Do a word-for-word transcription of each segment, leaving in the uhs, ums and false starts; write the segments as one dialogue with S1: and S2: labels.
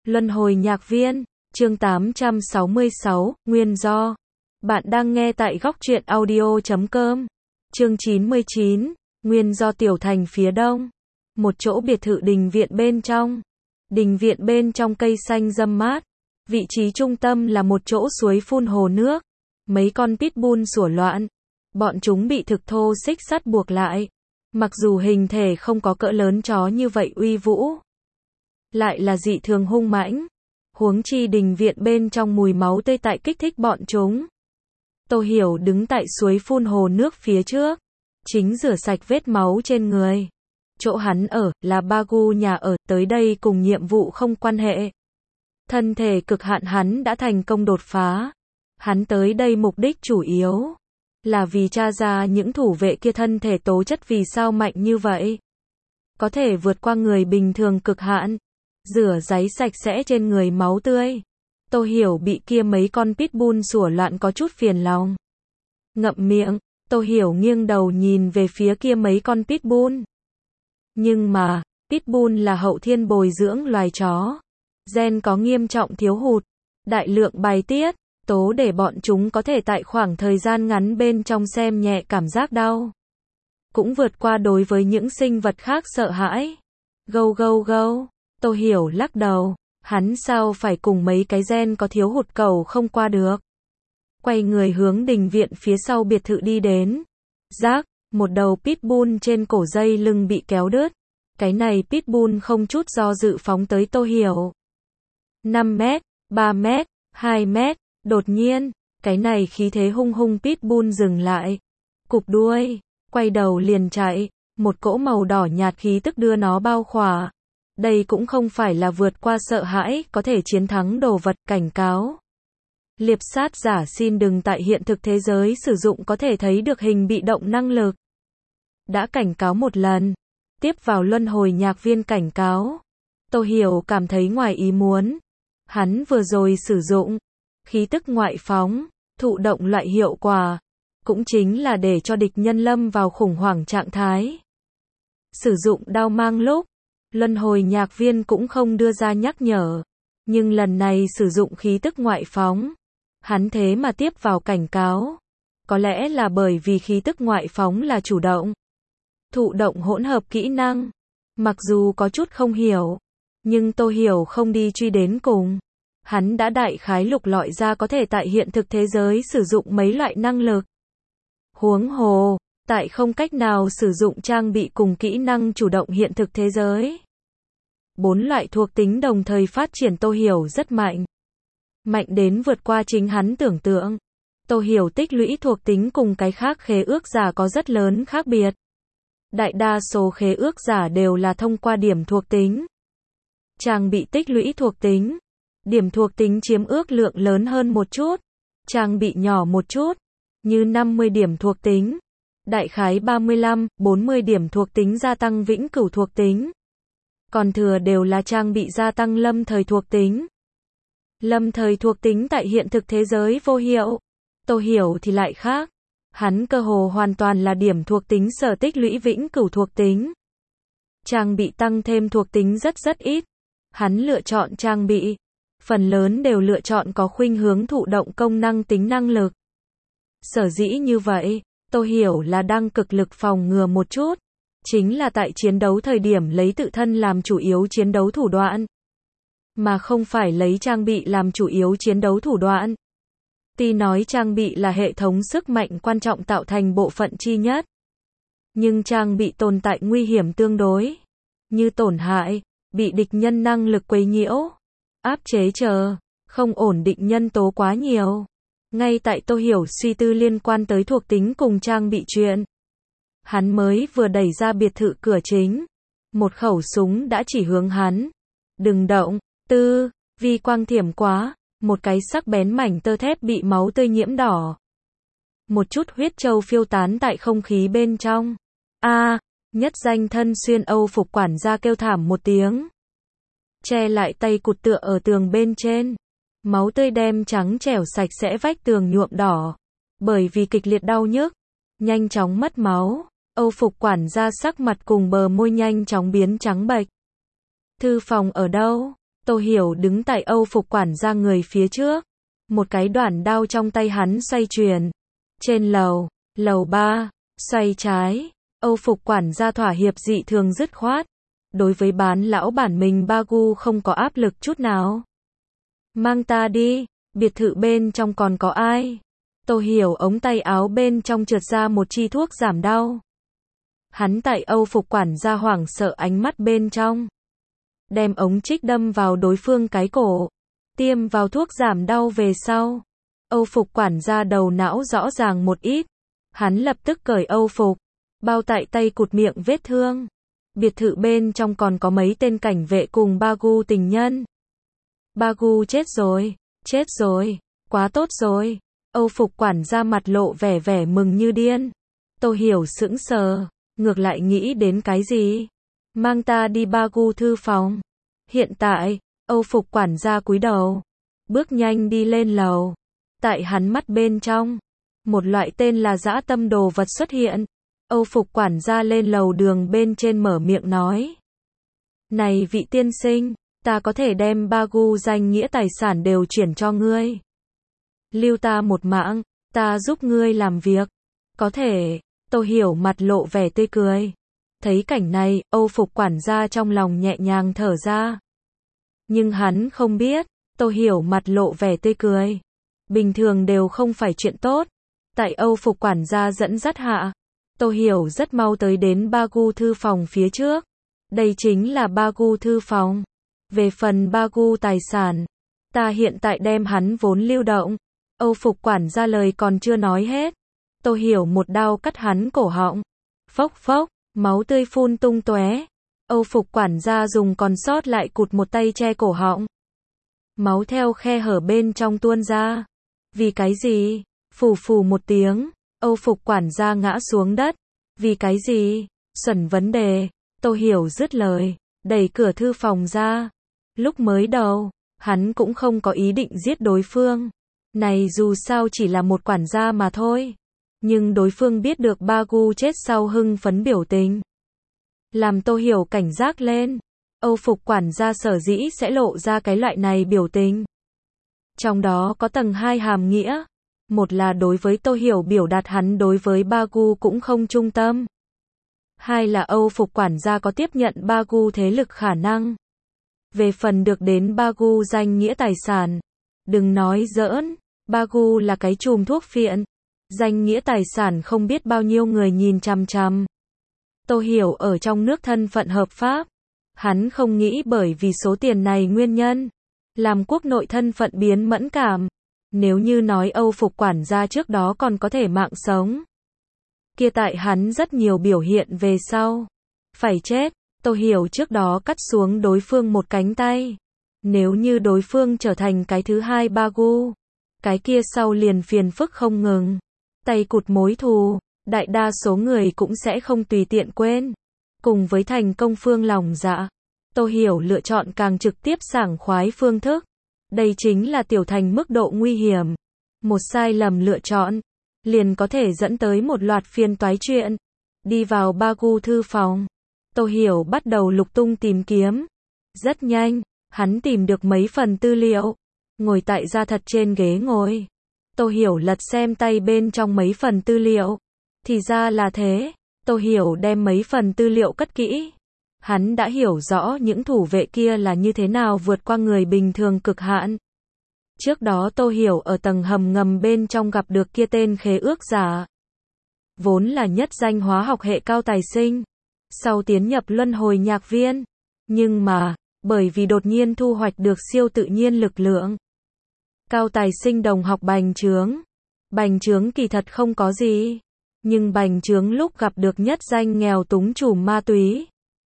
S1: Luân hồi nhạc viên, chương tám trăm sáu mươi sáu, nguyên do. Bạn đang nghe tại góc truyện audio chấm com. Chương chín mươi chín, nguyên do tiểu thành phía đông. Một chỗ biệt thự đình viện bên trong. Đình viện bên trong cây xanh râm mát. Vị trí trung tâm là một chỗ suối phun hồ nước. Mấy con pitbull sủa loạn. Bọn chúng bị thực thô xích sắt buộc lại. Mặc dù hình thể không có cỡ lớn chó như vậy uy vũ, lại là dị thường hung mãnh. Huống chi đình viện bên trong mùi máu tươi tại kích thích bọn chúng. Tô Hiểu đứng tại suối phun hồ nước phía trước, chính rửa sạch vết máu trên người. Chỗ hắn ở là Bagu nhà ở, tới đây cùng nhiệm vụ không quan hệ. Thân thể cực hạn hắn đã thành công đột phá. Hắn tới đây mục đích chủ yếu là vì tra ra những thủ vệ kia thân thể tố chất vì sao mạnh như vậy. Có thể vượt qua người bình thường cực hạn. Rửa giấy sạch sẽ trên người máu tươi. Tô Hiểu bị kia mấy con pitbull sủa loạn có chút phiền lòng. Ngậm miệng, Tô Hiểu nghiêng đầu nhìn về phía kia mấy con pitbull. Nhưng mà, pitbull là hậu thiên bồi dưỡng loài chó. Gen có nghiêm trọng thiếu hụt. Đại lượng bài tiết tố để bọn chúng có thể tại khoảng thời gian ngắn bên trong xem nhẹ cảm giác đau. Cũng vượt qua đối với những sinh vật khác sợ hãi. Gâu gâu gâu. Tô Hiểu lắc đầu, hắn sao phải cùng mấy cái gen có thiếu hụt cầu không qua được. Quay người hướng đình viện phía sau biệt thự đi đến. Rác, một đầu pitbull trên cổ dây lưng bị kéo đứt. Cái này pitbull không chút do dự phóng tới Tô Hiểu. năm mét, ba mét, hai mét, đột nhiên, cái này khí thế hung hung pitbull dừng lại. Cụp đuôi, quay đầu liền chạy, một cỗ màu đỏ nhạt khí tức đưa nó bao khỏa. Đây cũng không phải là vượt qua sợ hãi, có thể chiến thắng đồ vật, cảnh cáo. Liệp sát giả xin đừng tại hiện thực thế giới sử dụng có thể thấy được hình bị động năng lực. Đã cảnh cáo một lần. Tiếp vào luân hồi nhạc viên cảnh cáo. Tô Hiểu cảm thấy ngoài ý muốn. Hắn vừa rồi sử dụng khí tức ngoại phóng, thụ động loại hiệu quả. Cũng chính là để cho địch nhân lâm vào khủng hoảng trạng thái. Sử dụng đao mang lúc, luân hồi nhạc viên cũng không đưa ra nhắc nhở. Nhưng lần này sử dụng khí tức ngoại phóng. Hắn thế mà tiếp vào cảnh cáo. Có lẽ là bởi vì khí tức ngoại phóng là chủ động. Thụ động hỗn hợp kỹ năng. Mặc dù có chút không hiểu. Nhưng Tô Hiểu không đi truy đến cùng. Hắn đã đại khái lục lọi ra có thể tại hiện thực thế giới sử dụng mấy loại năng lực. Huống hồ, tại không cách nào sử dụng trang bị cùng kỹ năng chủ động hiện thực thế giới. Bốn loại thuộc tính đồng thời phát triển Tô Hiểu rất mạnh. Mạnh đến vượt qua chính hắn tưởng tượng. Tô Hiểu tích lũy thuộc tính cùng cái khác khế ước giả có rất lớn khác biệt. Đại đa số khế ước giả đều là thông qua điểm thuộc tính. Trang bị tích lũy thuộc tính. Điểm thuộc tính chiếm ước lượng lớn hơn một chút. Trang bị nhỏ một chút. Như năm mươi điểm thuộc tính. Đại khái ba mươi lăm, bốn mươi điểm thuộc tính gia tăng vĩnh cửu thuộc tính. Còn thừa đều là trang bị gia tăng lâm thời thuộc tính. Lâm thời thuộc tính tại hiện thực thế giới vô hiệu. Tô Hiểu thì lại khác. Hắn cơ hồ hoàn toàn là điểm thuộc tính sở tích lũy vĩnh cửu thuộc tính. Trang bị tăng thêm thuộc tính rất rất ít. Hắn lựa chọn trang bị. Phần lớn đều lựa chọn có khuynh hướng thụ động công năng tính năng lực. Sở dĩ như vậy, Tô Hiểu là đang cực lực phòng ngừa một chút. Chính là tại chiến đấu thời điểm lấy tự thân làm chủ yếu chiến đấu thủ đoạn. Mà không phải lấy trang bị làm chủ yếu chiến đấu thủ đoạn. Tuy nói trang bị là hệ thống sức mạnh quan trọng tạo thành bộ phận chi nhất. Nhưng trang bị tồn tại nguy hiểm tương đối. Như tổn hại, bị địch nhân năng lực quấy nhiễu, áp chế chờ, không ổn định nhân tố quá nhiều. Ngay tại Tô Hiểu suy tư liên quan tới thuộc tính cùng trang bị chuyện. Hắn mới vừa đẩy ra biệt thự cửa chính. Một khẩu súng đã chỉ hướng hắn. Đừng động, tư, vi quang thiểm quá. Một cái sắc bén mảnh tơ thép bị máu tươi nhiễm đỏ. Một chút huyết châu phiêu tán tại không khí bên trong. A, à, nhất danh thân xuyên Âu phục quản gia kêu thảm một tiếng. Che lại tay cụt tựa ở tường bên trên. Máu tươi đem trắng trẻo sạch sẽ vách tường nhuộm đỏ. Bởi vì kịch liệt đau nhức, nhanh chóng mất máu. Âu phục quản gia sắc mặt cùng bờ môi nhanh chóng biến trắng bệch. Thư phòng ở đâu? Tô Hiểu đứng tại Âu Phục quản gia người phía trước. Một cái đoạn đao trong tay hắn xoay chuyển. Trên lầu, lầu ba, xoay trái. Âu Phục quản gia thỏa hiệp dị thường dứt khoát. Đối với bán lão bản mình Bagu không có áp lực chút nào. Mang ta đi, biệt thự bên trong còn có ai? Tô Hiểu ống tay áo bên trong trượt ra một chi thuốc giảm đau. Hắn tại Âu Phục quản gia hoảng sợ ánh mắt bên trong. Đem ống trích đâm vào đối phương cái cổ. Tiêm vào thuốc giảm đau về sau. Âu Phục quản gia đầu não rõ ràng một ít. Hắn lập tức cởi Âu Phục. Bao tại tay cụt miệng vết thương. Biệt thự bên trong còn có mấy tên cảnh vệ cùng Bagu tình nhân. Bagu chết rồi, chết rồi, quá tốt rồi. Âu Phục quản gia mặt lộ vẻ vẻ mừng như điên. Tô Hiểu sững sờ, ngược lại nghĩ đến cái gì? Mang ta đi Bagu thư phòng. Hiện tại, Âu Phục quản gia cúi đầu, bước nhanh đi lên lầu. Tại hắn mắt bên trong, một loại tên là dã tâm đồ vật xuất hiện. Âu Phục quản gia lên lầu đường bên trên mở miệng nói. Này vị tiên sinh, ta có thể đem Bagu danh nghĩa tài sản đều chuyển cho ngươi. Lưu ta một mạng, ta giúp ngươi làm việc. Có thể, Tô Hiểu mặt lộ vẻ tươi cười. Thấy cảnh này, Âu Phục quản gia trong lòng nhẹ nhàng thở ra. Nhưng hắn không biết, Tô Hiểu mặt lộ vẻ tươi cười. Bình thường đều không phải chuyện tốt. Tại Âu Phục quản gia dẫn dắt hạ, Tô Hiểu rất mau tới đến Bagu thư phòng phía trước. Đây chính là Bagu thư phòng. Về phần Bagu tài sản, ta hiện tại đem hắn vốn lưu động. Âu Phục quản gia lời còn chưa nói hết. Tô Hiểu một đao cắt hắn cổ họng. Phốc phốc, máu tươi phun tung tóe. Âu Phục quản gia dùng còn sót lại cụt một tay che cổ họng. Máu theo khe hở bên trong tuôn ra. Vì cái gì? Phù phù một tiếng. Âu Phục quản gia ngã xuống đất. Vì cái gì? Xuẩn vấn đề. Tô Hiểu dứt lời, đẩy cửa thư phòng ra. Lúc mới đầu, hắn cũng không có ý định giết đối phương. Này dù sao chỉ là một quản gia mà thôi. Nhưng đối phương biết được Bagu chết sau hưng phấn biểu tình. Làm Tô Hiểu cảnh giác lên. Âu Phục quản gia sở dĩ sẽ lộ ra cái loại này biểu tình. Trong đó có tầng hai hàm nghĩa. Một là đối với Tô Hiểu biểu đạt hắn đối với Bagu cũng không trung tâm. Hai là Âu Phục quản gia có tiếp nhận Bagu thế lực khả năng. Về phần được đến Bagu danh nghĩa tài sản. Đừng nói giỡn, Bagu là cái chùm thuốc phiện. Danh nghĩa tài sản không biết bao nhiêu người nhìn chằm chằm. Tô Hiểu ở trong nước thân phận hợp pháp. Hắn không nghĩ bởi vì số tiền này nguyên nhân. Làm quốc nội thân phận biến mẫn cảm. Nếu như nói Âu Phục quản gia trước đó còn có thể mạng sống. Kia tại hắn rất nhiều biểu hiện về sau. Phải chết, Tô Hiểu trước đó cắt xuống đối phương một cánh tay. Nếu như đối phương trở thành cái thứ hai Bagu. Cái kia sau liền phiền phức không ngừng. Tay cụt mối thù, đại đa số người cũng sẽ không tùy tiện quên. Cùng với thành công phương lòng dạ. Tô Hiểu lựa chọn càng trực tiếp sảng khoái phương thức. Đây chính là tiểu thành mức độ nguy hiểm. Một sai lầm lựa chọn, liền có thể dẫn tới một loạt phiền toái chuyện. Đi vào Bagu thư phòng. Tô Hiểu bắt đầu lục tung tìm kiếm. Rất nhanh, hắn tìm được mấy phần tư liệu. Ngồi tại da thật trên ghế ngồi. Tô Hiểu lật xem tay bên trong mấy phần tư liệu. Thì ra là thế. Tô Hiểu đem mấy phần tư liệu cất kỹ. Hắn đã hiểu rõ những thủ vệ kia là như thế nào vượt qua người bình thường cực hạn. Trước đó Tô Hiểu ở tầng hầm ngầm bên trong gặp được kia tên khế ước giả. Vốn là nhất danh hóa học hệ cao tài sinh. Sau tiến nhập luân hồi nhạc viên. Nhưng mà, bởi vì đột nhiên thu hoạch được siêu tự nhiên lực lượng. Cao tài sinh đồng học bành trướng. Bành trướng kỳ thật không có gì. Nhưng bành trướng lúc gặp được nhất danh nghèo túng trùm ma túy.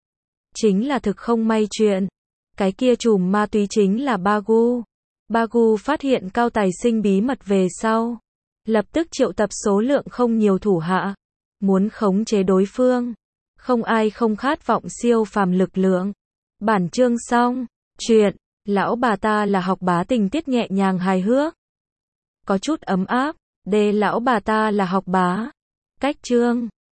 S1: Chính là thực không may chuyện. Cái kia trùm ma túy chính là Bagu. Bagu phát hiện cao tài sinh bí mật về sau. Lập tức triệu tập số lượng không nhiều thủ hạ. Muốn khống chế đối phương. Không ai không khát vọng siêu phàm lực lượng. Bản chương xong. Chuyện, lão bà ta là học bá tình tiết nhẹ nhàng hài hước. Có chút ấm áp. Đề lão bà ta là học bá. Cách chương.